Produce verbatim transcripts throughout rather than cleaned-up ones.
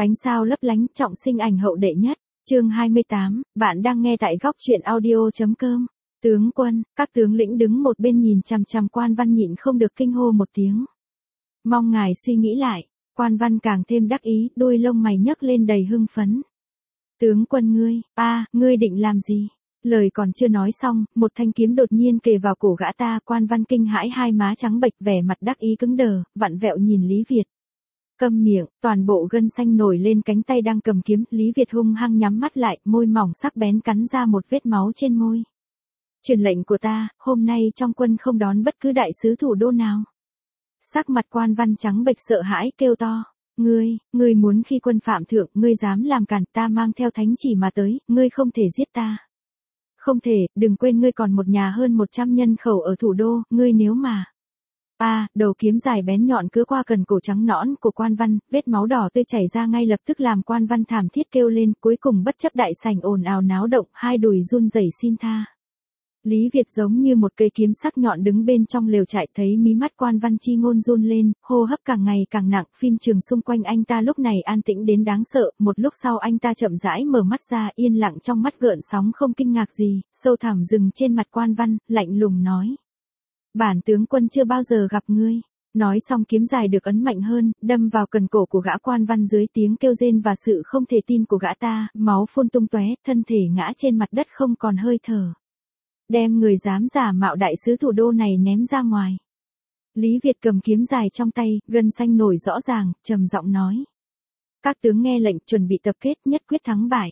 Ánh sao lấp lánh, trọng sinh ảnh hậu đệ nhất. Chương hai mươi tám, bạn đang nghe tại góc truyện audio chấm com. Tướng quân, các tướng lĩnh đứng một bên nhìn chằm chằm Quan Văn nhịn không được kinh hô một tiếng. Mong ngài suy nghĩ lại. Quan Văn càng thêm đắc ý, đôi lông mày nhấc lên đầy hưng phấn. Tướng quân ngươi, a, ngươi định làm gì? Lời còn chưa nói xong, một thanh kiếm đột nhiên kề vào cổ gã ta. Quan Văn kinh hãi, hai má trắng bệch, vẻ mặt đắc ý cứng đờ, vặn vẹo nhìn Lý Việt. Câm miệng, toàn bộ gân xanh nổi lên cánh tay đang cầm kiếm. Lý Việt hung hăng nhắm mắt lại, môi mỏng sắc bén cắn ra một vết máu trên môi. Truyền lệnh của ta, hôm nay trong quân không đón bất cứ đại sứ thủ đô nào. Sắc mặt Quan Văn trắng bệch sợ hãi kêu to. Ngươi, ngươi muốn khi quân phạm thượng, ngươi dám làm cản, ta mang theo thánh chỉ mà tới, ngươi không thể giết ta. Không thể, đừng quên ngươi còn một nhà hơn một trăm nhân khẩu ở thủ đô, ngươi nếu mà. A, à, đầu kiếm dài bén nhọn cứ qua cần cổ trắng nõn của Quan Văn, vết máu đỏ tươi chảy ra ngay lập tức làm Quan Văn thảm thiết kêu lên, cuối cùng bất chấp đại sảnh ồn ào náo động, hai đùi run rẩy xin tha. Lý Việt giống như một cây kiếm sắc nhọn đứng bên trong lều trại, thấy mí mắt Quan Văn chi ngôn run lên, hô hấp càng ngày càng nặng, phim trường xung quanh anh ta lúc này an tĩnh đến đáng sợ, một lúc sau anh ta chậm rãi mở mắt ra, yên lặng trong mắt gợn sóng không kinh ngạc gì, sâu thẳm dừng trên mặt Quan Văn, lạnh lùng nói. Bản tướng quân chưa bao giờ gặp ngươi. Nói xong kiếm dài được ấn mạnh hơn, đâm vào cần cổ của gã Quan Văn dưới tiếng kêu rên và sự không thể tin của gã ta, máu phun tung tóe, thân thể ngã trên mặt đất không còn hơi thở. Đem người dám giả mạo đại sứ thủ đô này ném ra ngoài. Lý Việt cầm kiếm dài trong tay, gân xanh nổi rõ ràng, trầm giọng nói. Các tướng nghe lệnh, chuẩn bị tập kết, nhất quyết thắng bại.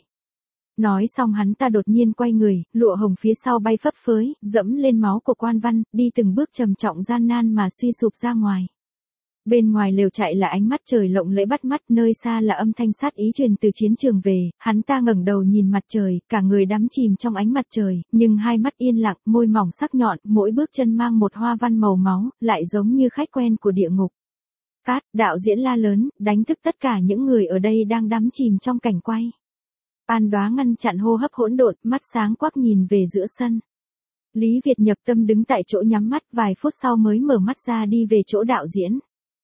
Nói xong hắn ta đột nhiên quay người, lụa hồng phía sau bay phấp phới, dẫm lên máu của Quan Văn, đi từng bước trầm trọng gian nan mà suy sụp ra ngoài. Bên ngoài lều trại là ánh mắt trời lộng lẫy bắt mắt, nơi xa là âm thanh sát ý truyền từ chiến trường về, hắn ta ngẩng đầu nhìn mặt trời, cả người đắm chìm trong ánh mặt trời, nhưng hai mắt yên lặng, môi mỏng sắc nhọn, mỗi bước chân mang một hoa văn màu máu, lại giống như khách quen của địa ngục. Cát, đạo diễn la lớn, đánh thức tất cả những người ở đây đang đắm chìm trong cảnh quay. An Đoá ngăn chặn hô hấp hỗn độn, mắt sáng quắc nhìn về giữa sân. Lý Việt nhập tâm đứng tại chỗ nhắm mắt, vài phút sau mới mở mắt ra đi về chỗ đạo diễn.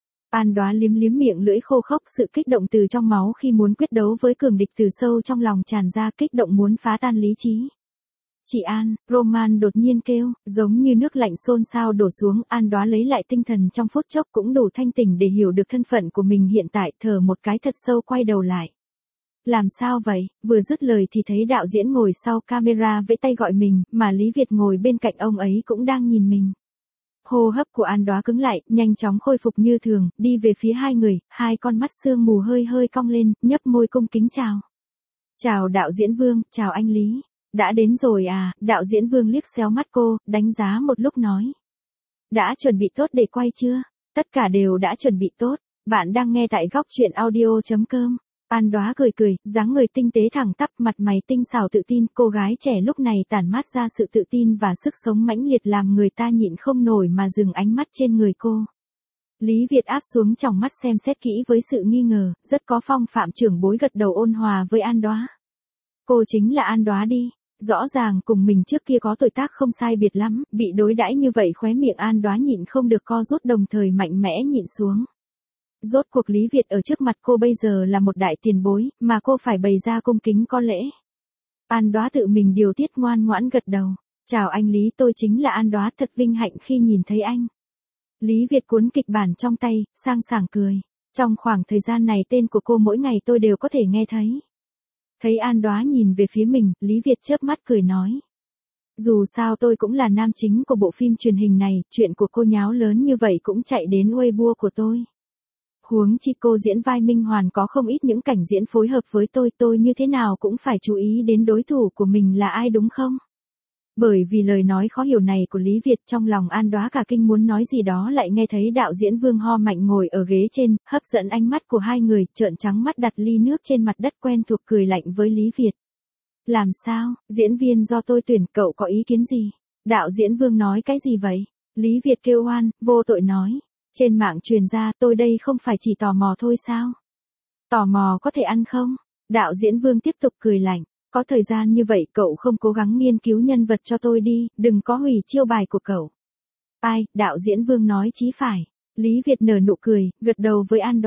An Đoá liếm liếm miệng lưỡi khô khốc, sự kích động từ trong máu khi muốn quyết đấu với cường địch từ sâu trong lòng tràn ra, kích động muốn phá tan lý trí. Chị An, Roman đột nhiên kêu, giống như nước lạnh xôn xao đổ xuống. An Đoá lấy lại tinh thần trong phút chốc, cũng đủ thanh tỉnh để hiểu được thân phận của mình hiện tại, thở một cái thật sâu quay đầu lại. Làm sao vậy? Vừa dứt lời thì thấy đạo diễn ngồi sau camera vẫy tay gọi mình, mà Lý Việt ngồi bên cạnh ông ấy cũng đang nhìn mình. Hô hấp của An Đoá cứng lại, nhanh chóng khôi phục như thường, đi về phía hai người, hai con mắt sương mù hơi hơi cong lên, nhấp môi cung kính chào. Chào đạo diễn Vương, chào anh Lý. Đã đến rồi à? Đạo diễn Vương liếc xéo mắt cô, đánh giá một lúc nói. Đã chuẩn bị tốt để quay chưa? Tất cả đều đã chuẩn bị tốt. Bạn đang nghe tại góc truyện audio chấm com. An Đoá cười cười, dáng người tinh tế thẳng tắp, mặt mày tinh xảo tự tin, cô gái trẻ lúc này tản mát ra sự tự tin và sức sống mãnh liệt làm người ta nhịn không nổi mà dừng ánh mắt trên người cô. Lý Việt áp xuống tròng mắt xem xét kỹ với sự nghi ngờ, rất có phong phạm trưởng bối, gật đầu ôn hòa với An Đoá. Cô chính là An Đoá đi, rõ ràng cùng mình trước kia có tuổi tác không sai biệt lắm, bị đối đãi như vậy khóe miệng An Đoá nhịn không được co rút, đồng thời mạnh mẽ nhịn xuống. Rốt cuộc Lý Việt ở trước mặt cô bây giờ là một đại tiền bối, mà cô phải bày ra cung kính có lễ. An Đoá tự mình điều tiết ngoan ngoãn gật đầu. Chào anh Lý, tôi chính là An Đoá, thật vinh hạnh khi nhìn thấy anh. Lý Việt cuốn kịch bản trong tay, sang sảng cười. Trong khoảng thời gian này tên của cô mỗi ngày tôi đều có thể nghe thấy. Thấy An Đoá nhìn về phía mình, Lý Việt chớp mắt cười nói. Dù sao tôi cũng là nam chính của bộ phim truyền hình này, chuyện của cô nháo lớn như vậy cũng chạy đến Weibo của tôi. Huống chi cô diễn vai Minh Hoàn có không ít những cảnh diễn phối hợp với tôi, tôi như thế nào cũng phải chú ý đến đối thủ của mình là ai đúng không? Bởi vì lời nói khó hiểu này của Lý Việt, trong lòng An Đoá cả kinh muốn nói gì đó, lại nghe thấy đạo diễn Vương ho mạnh ngồi ở ghế trên, hấp dẫn ánh mắt của hai người, trợn trắng mắt đặt ly nước trên mặt đất quen thuộc, cười lạnh với Lý Việt. Làm sao, diễn viên do tôi tuyển, cậu có ý kiến gì? Đạo diễn Vương nói cái gì vậy? Lý Việt kêu oan, vô tội nói. Trên mạng truyền ra, tôi đây không phải chỉ tò mò thôi sao? Tò mò có thể ăn không? Đạo diễn Vương tiếp tục cười lạnh. Có thời gian như vậy cậu không cố gắng nghiên cứu nhân vật cho tôi đi, đừng có hủy chiêu bài của cậu. Ai, đạo diễn Vương nói chí phải. Lý Việt nở nụ cười, gật đầu với An Đoá.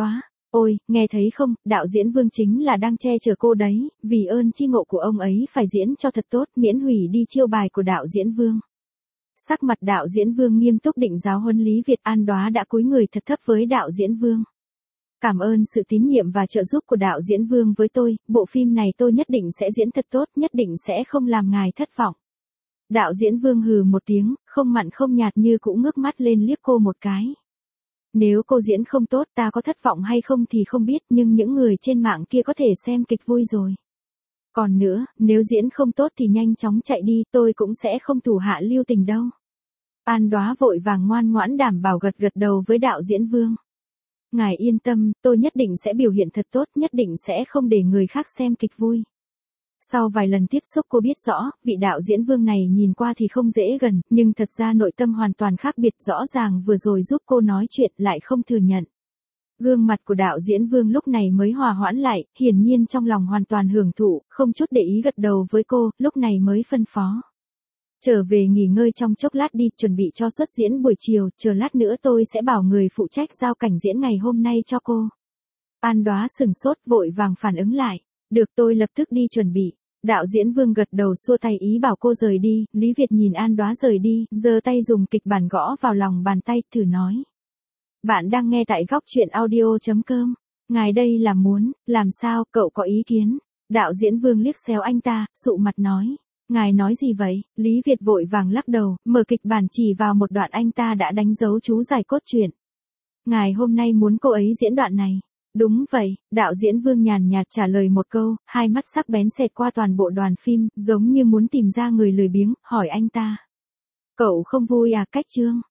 Ôi, nghe thấy không, đạo diễn Vương chính là đang che chở cô đấy, vì ơn chi ngộ của ông ấy phải diễn cho thật tốt, miễn hủy đi chiêu bài của đạo diễn Vương. Sắc mặt đạo diễn Vương nghiêm túc định giáo huấn Lý Việt. An Đoá đã cúi người thật thấp với đạo diễn Vương. Cảm ơn sự tín nhiệm và trợ giúp của đạo diễn Vương với tôi, bộ phim này tôi nhất định sẽ diễn thật tốt, nhất định sẽ không làm ngài thất vọng. Đạo diễn Vương hừ một tiếng, không mặn không nhạt như cũng ngước mắt lên liếc cô một cái. Nếu cô diễn không tốt ta có thất vọng hay không thì không biết, nhưng những người trên mạng kia có thể xem kịch vui rồi. Còn nữa, nếu diễn không tốt thì nhanh chóng chạy đi, tôi cũng sẽ không thủ hạ lưu tình đâu. An Đoá vội vàng ngoan ngoãn đảm bảo gật gật đầu với đạo diễn Vương. Ngài yên tâm, tôi nhất định sẽ biểu hiện thật tốt, nhất định sẽ không để người khác xem kịch vui. Sau vài lần tiếp xúc cô biết rõ, vị đạo diễn Vương này nhìn qua thì không dễ gần, nhưng thật ra nội tâm hoàn toàn khác biệt, rõ ràng vừa rồi giúp cô nói chuyện lại không thừa nhận. Gương mặt của đạo diễn Vương lúc này mới hòa hoãn lại, hiển nhiên trong lòng hoàn toàn hưởng thụ, không chút để ý gật đầu với cô, lúc này mới phân phó. Trở về nghỉ ngơi trong chốc lát đi, chuẩn bị cho suất diễn buổi chiều, chờ lát nữa tôi sẽ bảo người phụ trách giao cảnh diễn ngày hôm nay cho cô. An Đoá sừng sốt vội vàng phản ứng lại. Được, tôi lập tức đi chuẩn bị. Đạo diễn Vương gật đầu xua tay ý bảo cô rời đi. Lý Việt nhìn An Đoá rời đi, giơ tay dùng kịch bản gõ vào lòng bàn tay, thử nói. Bạn đang nghe tại góc truyện audio chấm com. Ngài đây là muốn, làm sao, cậu có ý kiến? Đạo diễn Vương liếc xéo anh ta, sụ mặt nói. Ngài nói gì vậy? Lý Việt vội vàng lắc đầu, mở kịch bản chỉ vào một đoạn anh ta đã đánh dấu chú giải cốt truyện. Ngài hôm nay muốn cô ấy diễn đoạn này. Đúng vậy, đạo diễn Vương nhàn nhạt trả lời một câu, hai mắt sắc bén xẹt qua toàn bộ đoàn phim, giống như muốn tìm ra người lười biếng, hỏi anh ta. Cậu không vui à? Cách chương.